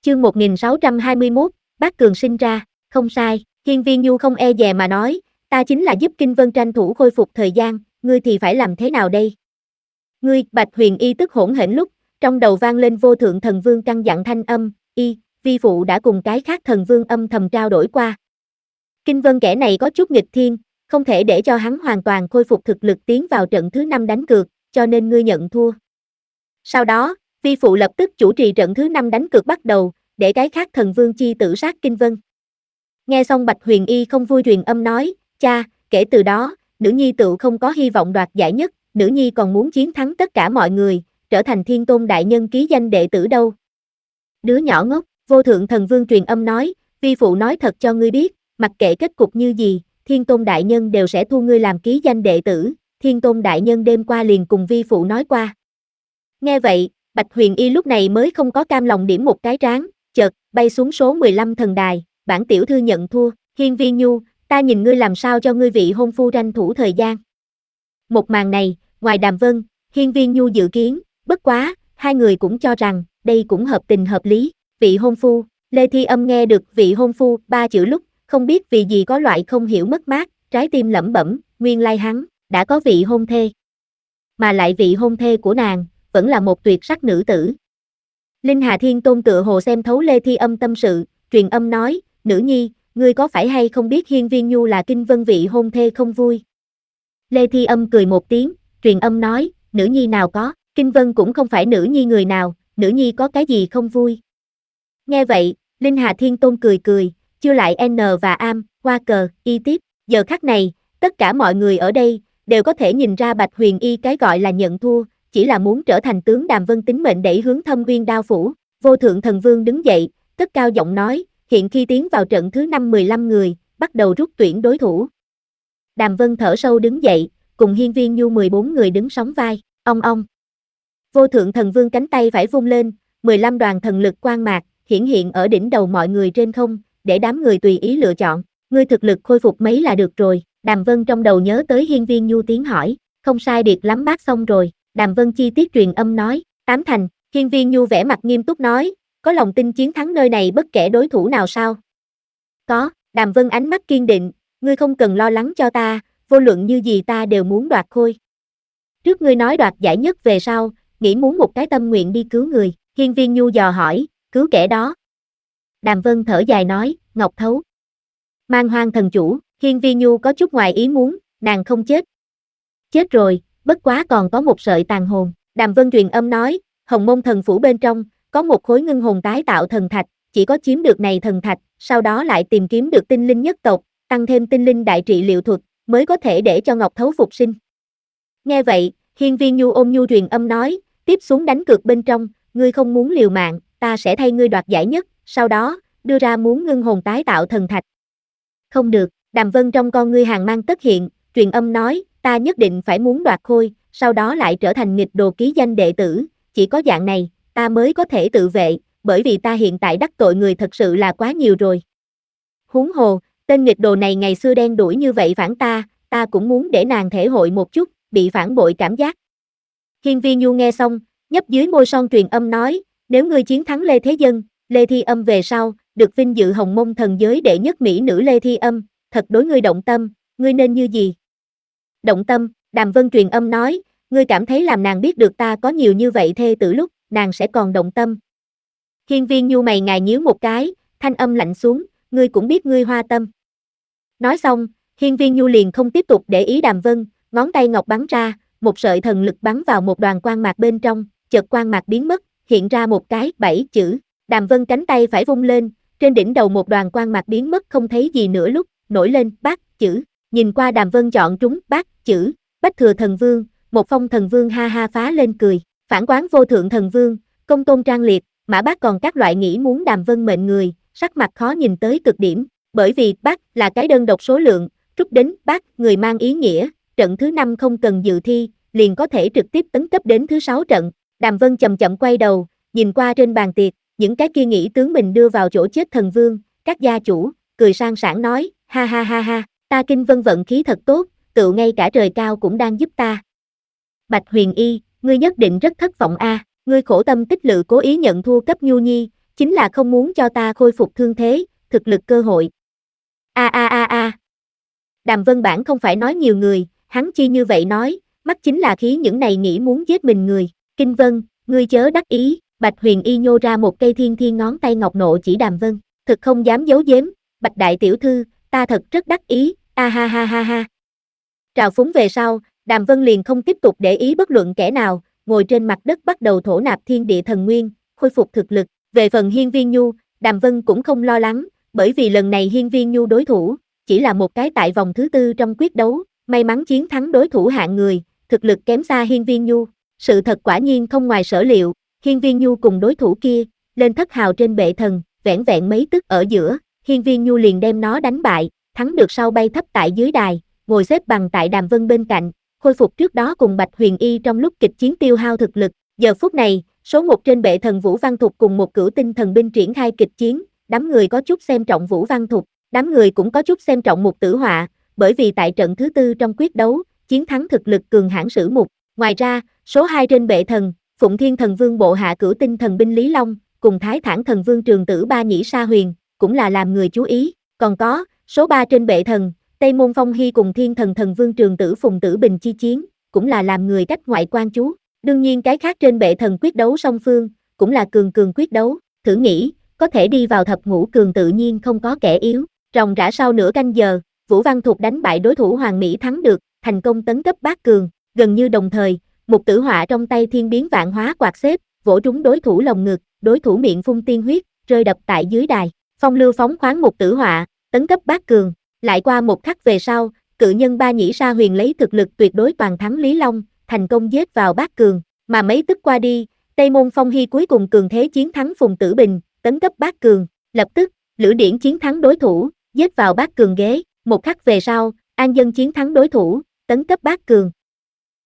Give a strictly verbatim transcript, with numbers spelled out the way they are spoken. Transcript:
Chương một nghìn sáu trăm hai mươi mốt, Bác Cường sinh ra, không sai, Hiên Viên Nhu không e dè mà nói, ta chính là giúp Kinh Vân tranh thủ khôi phục thời gian, ngươi thì phải làm thế nào đây? Ngươi, Bạch Huyền Y tức hỗn hển lúc, trong đầu vang lên vô thượng thần vương căn dặn thanh âm, y, vi phụ đã cùng cái khác thần vương âm thầm trao đổi qua. Kinh Vân kẻ này có chút nghịch thiên, không thể để cho hắn hoàn toàn khôi phục thực lực tiến vào trận thứ năm đánh cược, cho nên ngươi nhận thua. Sau đó, vi phụ lập tức chủ trì trận thứ năm đánh cược bắt đầu, để cái khác thần vương chi tử sát Kinh Vân. Nghe xong Bạch Huyền Y không vui truyền âm nói, cha, kể từ đó, nữ nhi tự không có hy vọng đoạt giải nhất, nữ nhi còn muốn chiến thắng tất cả mọi người, trở thành Thiên Tôn đại nhân ký danh đệ tử đâu. Đứa nhỏ ngốc, vô thượng thần vương truyền âm nói, vi phụ nói thật cho ngươi biết, mặc kệ kết cục như gì, Thiên Tôn đại nhân đều sẽ thu ngươi làm ký danh đệ tử, Thiên Tôn đại nhân đêm qua liền cùng vi phụ nói qua. Nghe vậy, Bạch Huyền Y lúc này mới không có cam lòng điểm một cái trán, chợt bay xuống số mười lăm thần đài, bản tiểu thư nhận thua, Hiên Viên Nhu, ta nhìn ngươi làm sao cho ngươi vị hôn phu tranh thủ thời gian. Một màn này, ngoài Đàm Vân, Hiên Viên Nhu dự kiến, bất quá, hai người cũng cho rằng, đây cũng hợp tình hợp lý, vị hôn phu, Lê Thi Âm nghe được vị hôn phu ba chữ lúc, không biết vì gì có loại không hiểu mất mát, trái tim lẩm bẩm, nguyên lai hắn, đã có vị hôn thê. Mà lại vị hôn thê của nàng, vẫn là một tuyệt sắc nữ tử. Linh Hà Thiên Tôn tựa hồ xem thấu Lê Thi Âm tâm sự, truyền âm nói, nữ nhi, ngươi có phải hay không biết Hiên Viên Nhu là Kinh Vân vị hôn thê không vui? Lê Thi Âm cười một tiếng, truyền âm nói, nữ nhi nào có, Kinh Vân cũng không phải nữ nhi người nào, nữ nhi có cái gì không vui? Nghe vậy, Linh Hà Thiên Tôn cười cười, chưa lại N và Am, hoa cờ, y tiếp, giờ khắc này, tất cả mọi người ở đây, đều có thể nhìn ra Bạch Huyền Y cái gọi là nhận thua, chỉ là muốn trở thành tướng Đàm Vân tính mệnh đẩy hướng Thâm Uyên Đao Phủ. Vô thượng thần vương đứng dậy, cất cao giọng nói, hiện khi tiến vào trận thứ năm mười lăm người, bắt đầu rút tuyển đối thủ. Đàm Vân thở sâu đứng dậy, cùng Hiên Viên Nhu mười bốn người đứng sóng vai, ong ong. Vô thượng thần vương cánh tay phải vung lên, mười lăm đoàn thần lực quang mạc, hiển hiện ở đỉnh đầu mọi người trên không, để đám người tùy ý lựa chọn, ngươi thực lực khôi phục mấy là được rồi. Đàm Vân trong đầu nhớ tới Hiên Viên Nhu tiếng hỏi, không sai biệt lắm bác xong rồi. Đàm Vân chi tiết truyền âm nói, tám thành, Hiên Viên Nhu vẻ mặt nghiêm túc nói, có lòng tin chiến thắng nơi này bất kể đối thủ nào sao? Có, Đàm Vân ánh mắt kiên định, ngươi không cần lo lắng cho ta, vô luận như gì ta đều muốn đoạt khôi. Trước ngươi nói đoạt giải nhất về sau, nghĩ muốn một cái tâm nguyện đi cứu người, Hiên Viên Nhu dò hỏi, cứu kẻ đó. Đàm Vân thở dài nói, Ngọc Thấu. Man Hoang thần chủ, Hiên Viên Nhu có chút ngoài ý muốn, nàng không chết. Chết rồi, bất quá còn có một sợi tàn hồn. Đàm Vân truyền âm nói, Hồng Môn thần phủ bên trong, có một khối ngưng hồn tái tạo thần thạch, chỉ có chiếm được này thần thạch, sau đó lại tìm kiếm được tinh linh nhất tộc, tăng thêm tinh linh đại trị liệu thuật, mới có thể để cho Ngọc Thấu phục sinh. Nghe vậy, Hiên Viên Nhu ôm nhu truyền âm nói, tiếp xuống đánh cược bên trong, ngươi không muốn liều mạng, ta sẽ thay ngươi đoạt giải nhất, sau đó, đưa ra muốn ngưng hồn tái tạo thần thạch. Không được, Đàm Vân trong con ngươi hàng mang tất hiện, truyền âm nói, ta nhất định phải muốn đoạt khôi, sau đó lại trở thành nghịch đồ ký danh đệ tử, chỉ có dạng này, ta mới có thể tự vệ, bởi vì ta hiện tại đắc tội người thật sự là quá nhiều rồi. Huống hồ, tên nghịch đồ này ngày xưa đen đuổi như vậy phản ta, ta cũng muốn để nàng thể hội một chút, bị phản bội cảm giác. Hiên Viên Nhu nghe xong, nhấp dưới môi son truyền âm nói, nếu ngươi chiến thắng Lê Thế Dân, Lê Thi Âm về sau, được vinh dự Hồng Môn thần giới đệ nhất mỹ nữ Lê Thi Âm, thật đối ngươi động tâm, ngươi nên như gì? Động tâm, Đàm Vân truyền âm nói, ngươi cảm thấy làm nàng biết được ta có nhiều như vậy thê tử lúc, nàng sẽ còn động tâm. Hiên Viên Nhu mày ngài nhíu một cái, thanh âm lạnh xuống, ngươi cũng biết ngươi hoa tâm. Nói xong, Hiên Viên Nhu liền không tiếp tục để ý Đàm Vân, ngón tay ngọc bắn ra, một sợi thần lực bắn vào một đoàn quang mạc bên trong, chợt quang mạc biến mất, hiện ra một cái bảy chữ. Đàm Vân cánh tay phải vung lên, trên đỉnh đầu một đoàn quang mạc biến mất không thấy gì nữa lúc, nổi lên bát chữ. Nhìn qua Đàm Vân chọn trúng bát chữ, Bách Thừa Thần Vương, một phong thần vương ha ha phá lên cười, phản quán vô thượng thần vương, công tôn trang liệt, Mã Bác còn các loại nghĩ muốn Đàm Vân mệnh người, sắc mặt khó nhìn tới cực điểm, bởi vì bát là cái đơn độc số lượng, rút đến bát người mang ý nghĩa, trận thứ năm không cần dự thi, liền có thể trực tiếp tấn cấp đến thứ sáu trận. Đàm Vân chậm chậm quay đầu, nhìn qua trên bàn tiệc, những cái kia nghĩ tướng mình đưa vào chỗ chết thần vương, các gia chủ, cười sang sảng nói, ha ha ha ha, ta Kinh Vân vận khí thật tốt, tựu ngay cả trời cao cũng đang giúp ta. Bạch Huyền Y, ngươi nhất định rất thất vọng a, ngươi khổ tâm tích lự cố ý nhận thua cấp Nhu Nhi, chính là không muốn cho ta khôi phục thương thế, thực lực cơ hội. A a a a. Đàm Vân Bản không phải nói nhiều người, hắn chi như vậy nói, mắt chính là khí những này nghĩ muốn giết mình người. Kinh Vân, ngươi chớ đắc ý, Bạch Huyền Y nhô ra một cây thiên thiên ngón tay ngọc nộ chỉ Đàm Vân, thực không dám giấu giếm, Bạch đại tiểu thư, ta thật rất đắc ý, a ha ha ha ha. Trào phúng về sau, Đàm Vân liền không tiếp tục để ý bất luận kẻ nào, ngồi trên mặt đất bắt đầu thổ nạp thiên địa thần nguyên, khôi phục thực lực. Về phần Hiên Viên Nhu, Đàm Vân cũng không lo lắng, bởi vì lần này Hiên Viên Nhu đối thủ, chỉ là một cái tại vòng thứ tư trong quyết đấu, may mắn chiến thắng đối thủ hạng người, thực lực kém xa Hiên Viên Nhu. Sự thật quả nhiên không ngoài sở liệu, Hiên Viên Nhu cùng đối thủ kia, lên thất hào trên bệ thần, vẻn vẹn mấy tức ở giữa, Hiên Viên Nhu liền đem nó đánh bại, thắng được sau bay thấp tại dưới đài, ngồi xếp bằng tại Đàm Vân bên cạnh, khôi phục trước đó cùng Bạch Huyền Y trong lúc kịch chiến tiêu hao thực lực. Giờ phút này, số một trên bệ thần Vũ Văn Thục cùng một cửu tinh thần binh triển khai kịch chiến, đám người có chút xem trọng Vũ Văn Thục, đám người cũng có chút xem trọng Mục Tử Họa, bởi vì tại trận thứ tư trong quyết đấu, chiến thắng thực lực cường hãn Sử Mục. Ngoài ra, số hai trên bệ thần, Phụng Thiên Thần Vương bộ hạ cửu tinh thần binh Lý Long, cùng Thái Thản Thần Vương Trường Tử Ba Nhĩ Sa Huyền, cũng là làm người chú ý. Còn có, số ba trên bệ thần, Tây Môn Phong Hy cùng Thiên Thần Thần Vương Trường Tử Phùng Tử Bình chi chiến, cũng là làm người cách ngoại quan chú. Đương nhiên cái khác trên bệ thần quyết đấu song phương, cũng là cường cường quyết đấu, thử nghĩ, có thể đi vào thập ngũ cường tự nhiên không có kẻ yếu. Ròng rã sau nửa canh giờ, Vũ Văn Thục đánh bại đối thủ Hoàng Mỹ thắng được, thành công tấn cấp bát cường, gần như đồng thời, Mục Tử Họa trong tay thiên biến vạn hóa quạt xếp, vỗ trúng đối thủ lồng ngực, đối thủ miệng phun tiên huyết, rơi đập tại dưới đài. Phong lưu phóng khoáng Mục Tử Họa, tấn cấp bát cường. Lại qua một khắc về sau, cự nhân Ba Nhĩ Sa Huyền lấy thực lực tuyệt đối toàn thắng Lý Long, thành công giết vào bát cường, mà mấy tức qua đi, Tây Môn Phong Hy cuối cùng cường thế chiến thắng Phùng Tử Bình, tấn cấp bát cường, lập tức, Lữ Điển chiến thắng đối thủ, giết vào bát cường ghế, một khắc về sau, An Dân chiến thắng đối thủ, tấn cấp bát cường,